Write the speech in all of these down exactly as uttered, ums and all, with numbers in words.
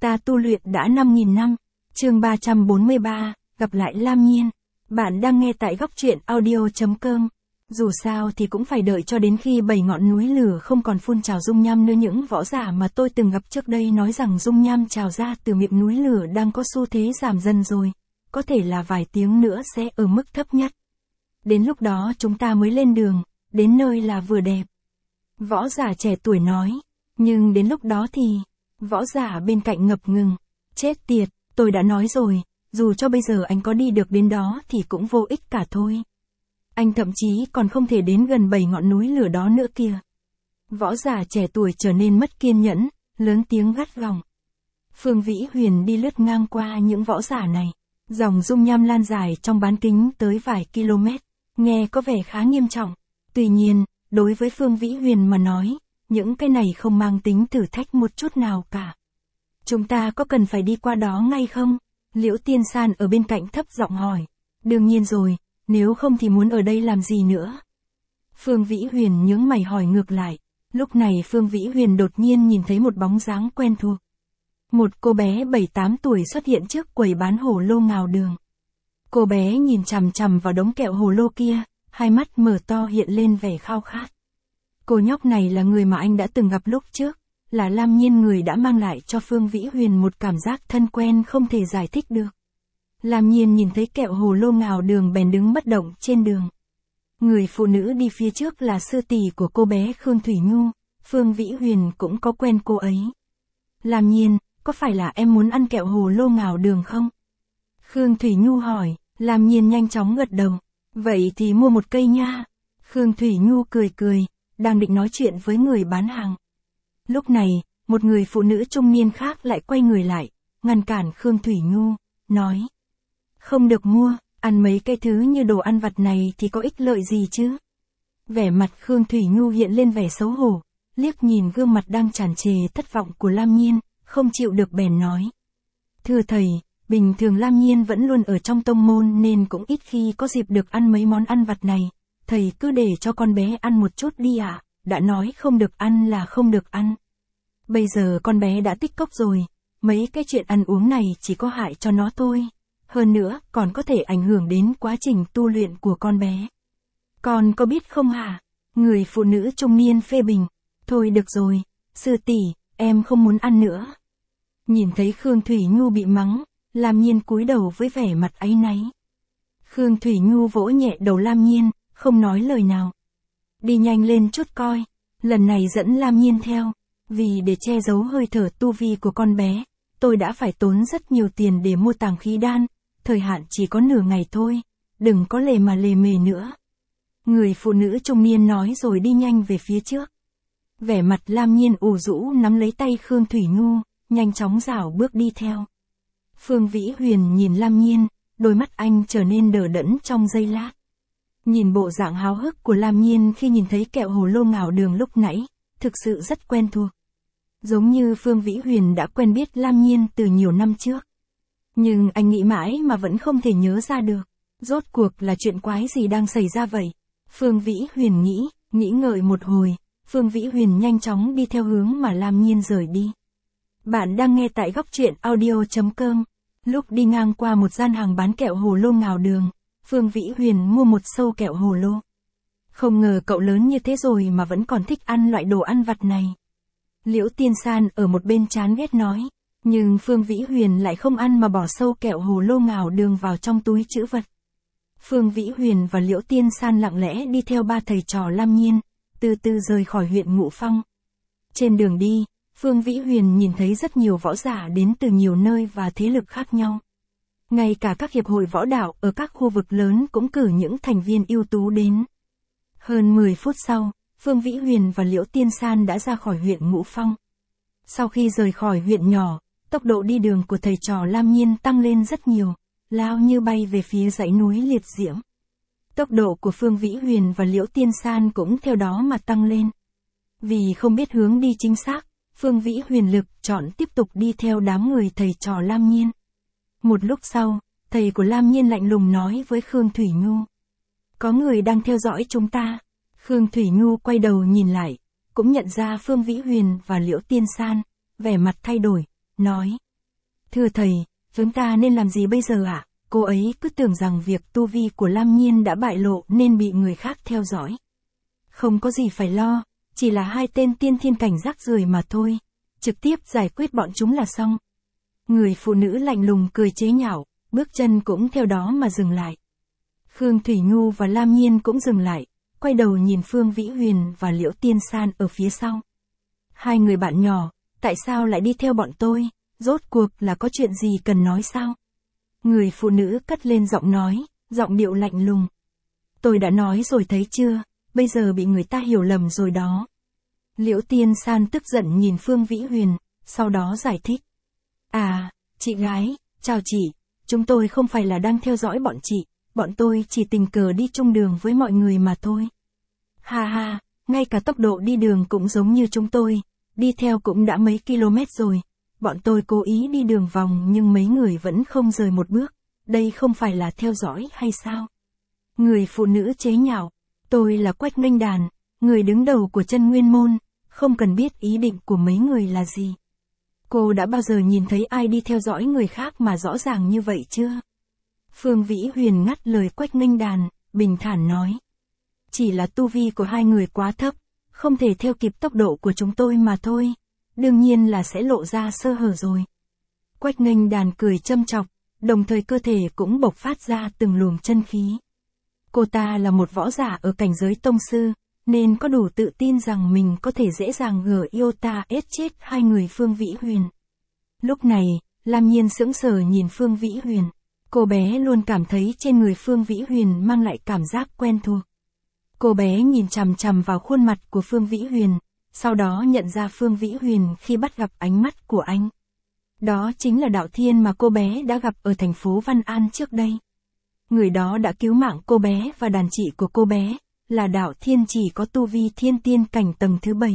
Ta tu luyện đã năm nghìn năm. Chương ba trăm bốn mươi ba, gặp lại Lam Nhiên. Bạn đang nghe tại góc truyện audio chấm com. Dù sao thì cũng phải đợi cho đến khi bảy ngọn núi lửa không còn phun trào dung nham nữa. Những võ giả mà tôi từng gặp trước đây nói rằng dung nham trào ra từ miệng núi lửa đang có xu thế giảm dần rồi, có thể là vài tiếng nữa sẽ ở mức thấp nhất. Đến lúc đó chúng ta mới lên đường, đến nơi là vừa đẹp. Võ giả trẻ tuổi nói, nhưng đến lúc đó thì... Võ giả bên cạnh ngập ngừng, chết tiệt, tôi đã nói rồi, dù cho bây giờ anh có đi được đến đó thì cũng vô ích cả thôi. Anh thậm chí còn không thể đến gần bảy ngọn núi lửa đó nữa kìa. Võ giả trẻ tuổi trở nên mất kiên nhẫn, lớn tiếng gắt gỏng. Phương Vĩ Huyền đi lướt ngang qua những võ giả này. Dòng dung nham lan dài trong bán kính tới vài km, nghe có vẻ khá nghiêm trọng. Tuy nhiên, đối với Phương Vĩ Huyền mà nói, những cái này không mang tính thử thách một chút nào cả. Chúng ta có cần phải đi qua đó ngay không? Liễu Tiên San ở bên cạnh thấp giọng hỏi. Đương nhiên rồi, nếu không thì muốn ở đây làm gì nữa? Phương Vĩ Huyền nhướng mày hỏi ngược lại. Lúc này Phương Vĩ Huyền đột nhiên nhìn thấy một bóng dáng quen thuộc. Một cô bé bảy tám tuổi xuất hiện trước quầy bán hồ lô ngào đường. Cô bé nhìn chằm chằm vào đống kẹo hồ lô kia, hai mắt mở to hiện lên vẻ khao khát. Cô nhóc này là người mà anh đã từng gặp lúc trước, là Lam Nhiên, người đã mang lại cho Phương Vĩ Huyền một cảm giác thân quen không thể giải thích được. Lam Nhiên nhìn thấy kẹo hồ lô ngào đường bèn đứng bất động trên đường. Người phụ nữ đi phía trước là sư tỷ của cô bé Khương Thủy Nhu, Phương Vĩ Huyền cũng có quen cô ấy. Lam Nhiên, có phải là em muốn ăn kẹo hồ lô ngào đường không? Khương Thủy Nhu hỏi. Lam Nhiên nhanh chóng gật đầu. Vậy thì mua một cây nha. Khương Thủy Nhu cười cười, đang định nói chuyện với người bán hàng. Lúc này, một người phụ nữ trung niên khác lại quay người lại, ngăn cản Khương Thủy Nhu, nói. Không được mua, ăn mấy cái thứ như đồ ăn vặt này thì có ích lợi gì chứ? Vẻ mặt Khương Thủy Nhu hiện lên vẻ xấu hổ, liếc nhìn gương mặt đang tràn trề thất vọng của Lam Nhiên, không chịu được bèn nói. Thưa thầy, bình thường Lam Nhiên vẫn luôn ở trong tông môn nên cũng ít khi có dịp được ăn mấy món ăn vặt này. Thầy cứ để cho con bé ăn một chút đi ạ, à, đã nói không được ăn là không được ăn. Bây giờ con bé đã tích cốc rồi, mấy cái chuyện ăn uống này chỉ có hại cho nó thôi. Hơn nữa, còn có thể ảnh hưởng đến quá trình tu luyện của con bé. Con có biết không hả? Người phụ nữ trung niên phê bình. Thôi được rồi, sư tỷ, em không muốn ăn nữa. Nhìn thấy Khương Thủy Nhu bị mắng, Lam Nhiên cúi đầu với vẻ mặt áy náy. Khương Thủy Nhu vỗ nhẹ đầu Lam Nhiên, không nói lời nào. Đi nhanh lên chút coi, lần này dẫn Lam Nhiên theo, vì để che giấu hơi thở tu vi của con bé, tôi đã phải tốn rất nhiều tiền để mua tàng khí đan, thời hạn chỉ có nửa ngày thôi, đừng có lề mà lề mề nữa. Người phụ nữ trung niên nói rồi đi nhanh về phía trước. Vẻ mặt Lam Nhiên ủ rũ nắm lấy tay Khương Thủy Nhu, nhanh chóng rảo bước đi theo. Phương Vĩ Huyền nhìn Lam Nhiên, đôi mắt anh trở nên đờ đẫn trong giây lát. Nhìn bộ dạng háo hức của Lam Nhiên khi nhìn thấy kẹo hồ lô ngào đường lúc nãy, thực sự rất quen thuộc. Giống như Phương Vĩ Huyền đã quen biết Lam Nhiên từ nhiều năm trước. Nhưng anh nghĩ mãi mà vẫn không thể nhớ ra được. Rốt cuộc là chuyện quái gì đang xảy ra vậy? Phương Vĩ Huyền nghĩ, nghĩ ngợi một hồi, Phương Vĩ Huyền nhanh chóng đi theo hướng mà Lam Nhiên rời đi. Bạn đang nghe tại góc truyện audio chấm com. Lúc đi ngang qua một gian hàng bán kẹo hồ lô ngào đường, Phương Vĩ Huyền mua một sâu kẹo hồ lô. Không ngờ cậu lớn như thế rồi mà vẫn còn thích ăn loại đồ ăn vặt này. Liễu Tiên San ở một bên chán ghét nói, nhưng Phương Vĩ Huyền lại không ăn mà bỏ sâu kẹo hồ lô ngào đường vào trong túi trữ vật. Phương Vĩ Huyền và Liễu Tiên San lặng lẽ đi theo ba thầy trò Lam Nhiên, từ từ rời khỏi huyện Ngũ Phong. Trên đường đi, Phương Vĩ Huyền nhìn thấy rất nhiều võ giả đến từ nhiều nơi và thế lực khác nhau. Ngay cả các hiệp hội võ đạo ở các khu vực lớn cũng cử những thành viên ưu tú đến. Hơn mười phút sau, Phương Vĩ Huyền và Liễu Tiên San đã ra khỏi huyện Ngũ Phong. Sau khi rời khỏi huyện nhỏ, tốc độ đi đường của thầy trò Lam Nhiên tăng lên rất nhiều, lao như bay về phía dãy núi liệt diễm. Tốc độ của Phương Vĩ Huyền và Liễu Tiên San cũng theo đó mà tăng lên. Vì không biết hướng đi chính xác, Phương Vĩ Huyền lực chọn tiếp tục đi theo đám người thầy trò Lam Nhiên. Một lúc sau, thầy của Lam Nhiên lạnh lùng nói với Khương Thủy Nhu. Có người đang theo dõi chúng ta. Khương Thủy Nhu quay đầu nhìn lại, cũng nhận ra Phương Vĩ Huyền và Liễu Tiên San, vẻ mặt thay đổi, nói, Thưa thầy, chúng ta nên làm gì bây giờ ạ? À? Cô ấy cứ tưởng rằng việc tu vi của Lam Nhiên đã bại lộ nên bị người khác theo dõi. Không có gì phải lo, chỉ là hai tên tiên thiên cảnh rác rưởi mà thôi. Trực tiếp giải quyết bọn chúng là xong. Người phụ nữ lạnh lùng cười chế nhạo, bước chân cũng theo đó mà dừng lại. Khương Thủy Nhu và Lam Nhiên cũng dừng lại, quay đầu nhìn Phương Vĩ Huyền và Liễu Tiên San ở phía sau. Hai người bạn nhỏ, tại sao lại đi theo bọn tôi, rốt cuộc là có chuyện gì cần nói sao? Người phụ nữ cất lên giọng nói, giọng điệu lạnh lùng. Tôi đã nói rồi thấy chưa, bây giờ bị người ta hiểu lầm rồi đó. Liễu Tiên San tức giận nhìn Phương Vĩ Huyền, sau đó giải thích. À, chị gái, chào chị, chúng tôi không phải là đang theo dõi bọn chị, bọn tôi chỉ tình cờ đi chung đường với mọi người mà thôi. Ha ha, ngay cả tốc độ đi đường cũng giống như chúng tôi, đi theo cũng đã mấy km rồi. Bọn tôi cố ý đi đường vòng nhưng mấy người vẫn không rời một bước, đây không phải là theo dõi hay sao? Người phụ nữ chế nhạo, tôi là Quách Nghênh Đàn, người đứng đầu của Chân Nguyên Môn, không cần biết ý định của mấy người là gì. Cô đã bao giờ nhìn thấy ai đi theo dõi người khác mà rõ ràng như vậy chưa? Phương Vĩ Huyền ngắt lời Quách Nghênh Đàn, bình thản nói. Chỉ là tu vi của hai người quá thấp, không thể theo kịp tốc độ của chúng tôi mà thôi. Đương nhiên là sẽ lộ ra sơ hở rồi. Quách Nghênh Đàn cười châm chọc, đồng thời cơ thể cũng bộc phát ra từng luồng chân khí. Cô ta là một võ giả ở cảnh giới tông sư, nên có đủ tự tin rằng mình có thể dễ dàng gỡ iota ép chết hai người Phương Vĩ Huyền. Lúc này, Lam Nhiên sững sờ nhìn Phương Vĩ Huyền. Cô bé luôn cảm thấy trên người Phương Vĩ Huyền mang lại cảm giác quen thuộc. Cô bé nhìn chằm chằm vào khuôn mặt của Phương Vĩ Huyền, sau đó nhận ra Phương Vĩ Huyền khi bắt gặp ánh mắt của anh. Đó chính là Đạo Thiên mà cô bé đã gặp ở thành phố Văn An trước đây. Người đó đã cứu mạng cô bé và đàn chị của cô bé, là Đạo Thiên chỉ có tu vi thiên tiên cảnh tầng thứ bảy.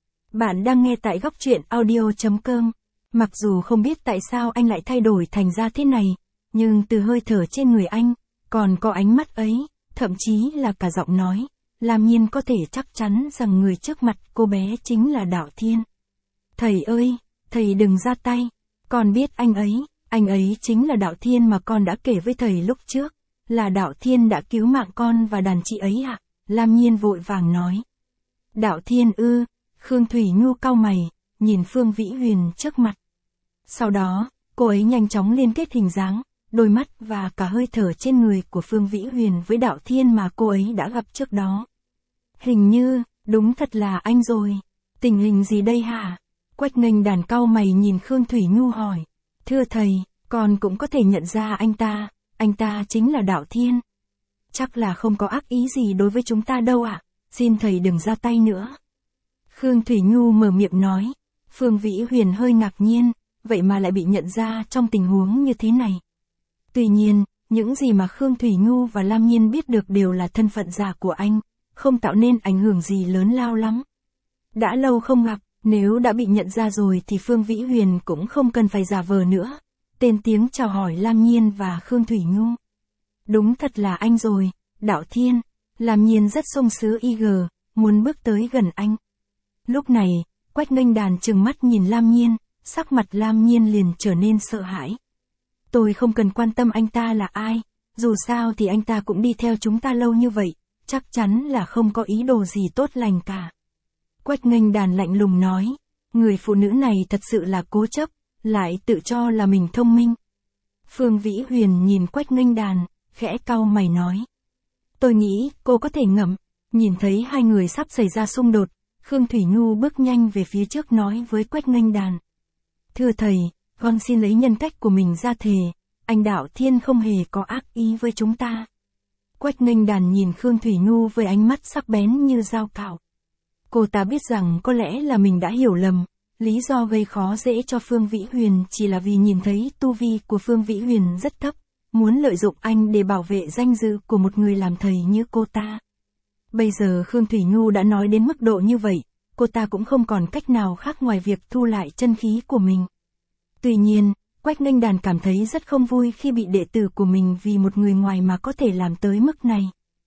Bạn đang nghe tại góc truyện audio chấm com. Mặc dù không biết tại sao anh lại thay đổi thành ra thế này, nhưng từ hơi thở trên người anh, còn có ánh mắt ấy, thậm chí là cả giọng nói, Lam Nhiên có thể chắc chắn rằng người trước mặt cô bé chính là Đạo Thiên. Thầy ơi, thầy đừng ra tay, con biết anh ấy, anh ấy chính là Đạo Thiên mà con đã kể với thầy lúc trước, là Đạo Thiên đã cứu mạng con và đàn chị ấy ạ, à? Lam Nhiên vội vàng nói. Đạo Thiên ư, Khương Thủy Nhu cau mày, nhìn Phương Vĩ Huyền trước mặt. Sau đó, cô ấy nhanh chóng liên kết hình dáng, đôi mắt và cả hơi thở trên người của Phương Vĩ Huyền với Đạo Thiên mà cô ấy đã gặp trước đó. Hình như, đúng thật là anh rồi. Tình hình gì đây hả? Quách Nghênh Đàn cau mày nhìn Khương Thủy Nhu hỏi. Thưa thầy, con cũng có thể nhận ra anh ta, anh ta chính là Đạo Thiên. Chắc là không có ác ý gì đối với chúng ta đâu ạ, à? Xin thầy đừng ra tay nữa. Khương Thủy Nhu mở miệng nói. Phương Vĩ Huyền hơi ngạc nhiên, vậy mà lại bị nhận ra trong tình huống như thế này. Tuy nhiên, những gì mà Khương Thủy Nhu và Lam Nhiên biết được đều là thân phận giả của anh, không tạo nên ảnh hưởng gì lớn lao lắm. Đã lâu không gặp, nếu đã bị nhận ra rồi thì Phương Vĩ Huyền cũng không cần phải giả vờ nữa. Tên tiếng chào hỏi Lam Nhiên và Khương Thủy Nhu. Đúng thật là anh rồi, Đạo Thiên. Lam Nhiên rất sung sướng y gờ, muốn bước tới gần anh. Lúc này, Quách Nghênh Đàn trừng mắt nhìn Lam Nhiên, sắc mặt Lam Nhiên liền trở nên sợ hãi. Tôi không cần quan tâm anh ta là ai, dù sao thì anh ta cũng đi theo chúng ta lâu như vậy, chắc chắn là không có ý đồ gì tốt lành cả. Quách Nghênh Đàn lạnh lùng nói, người phụ nữ này thật sự là cố chấp, lại tự cho là mình thông minh. Phương Vĩ Huyền nhìn Quách Nghênh Đàn, khẽ cau mày nói. Tôi nghĩ cô có thể ngẫm. Nhìn thấy hai người sắp xảy ra xung đột, Khương Thủy Nhu bước nhanh về phía trước nói với Quách Nghênh Đàn. Thưa thầy, con xin lấy nhân cách của mình ra thề, anh Đạo Thiên không hề có ác ý với chúng ta. Quách Nghênh Đàn nhìn Khương Thủy Nhu với ánh mắt sắc bén như dao cạo. Cô ta biết rằng có lẽ là mình đã hiểu lầm, lý do gây khó dễ cho Phương Vĩ Huyền chỉ là vì nhìn thấy tu vi của Phương Vĩ Huyền rất thấp, muốn lợi dụng anh để bảo vệ danh dự của một người làm thầy như cô ta. Bây giờ Khương Thủy Nhu đã nói đến mức độ như vậy, cô ta cũng không còn cách nào khác ngoài việc thu lại chân khí của mình. Tuy nhiên, Quách Nghênh Đàn cảm thấy rất không vui khi bị đệ tử của mình vì một người ngoài mà có thể làm tới mức này.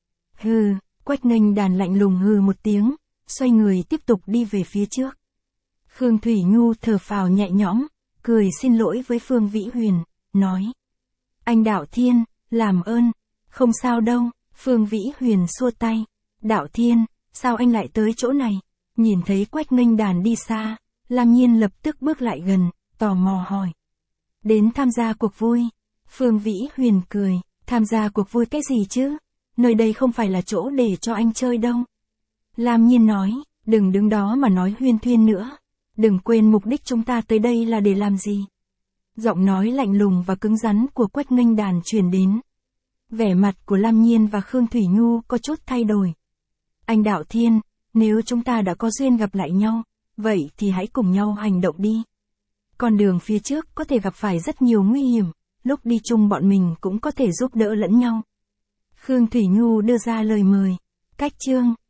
Hừ, Quách Nghênh Đàn lạnh lùng hừ một tiếng, xoay người tiếp tục đi về phía trước. Khương Thủy Nhu thở phào nhẹ nhõm, cười xin lỗi với Phương Vĩ Huyền, nói. Anh Đạo Thiên, làm ơn, không sao đâu, Phương Vĩ Huyền xua tay. Đạo Thiên, sao anh lại tới chỗ này? Nhìn thấy Quách Nghênh Đàn đi xa, Lam Nhiên lập tức bước lại gần, tò mò hỏi. Đến tham gia cuộc vui. Phương Vĩ Huyền cười, tham gia cuộc vui cái gì chứ? Nơi đây không phải là chỗ để cho anh chơi đâu. Lam Nhiên nói, đừng đứng đó mà nói huyên thuyên nữa. Đừng quên mục đích chúng ta tới đây là để làm gì. Giọng nói lạnh lùng và cứng rắn của Quách Nghênh Đàn truyền đến. Vẻ mặt của Lam Nhiên và Khương Thủy Nhu có chút thay đổi. Anh Đạo Thiên, nếu chúng ta đã có duyên gặp lại nhau, vậy thì hãy cùng nhau hành động đi. Con đường phía trước có thể gặp phải rất nhiều nguy hiểm, lúc đi chung bọn mình cũng có thể giúp đỡ lẫn nhau. Khương Thủy Nhu đưa ra lời mời. Cách chương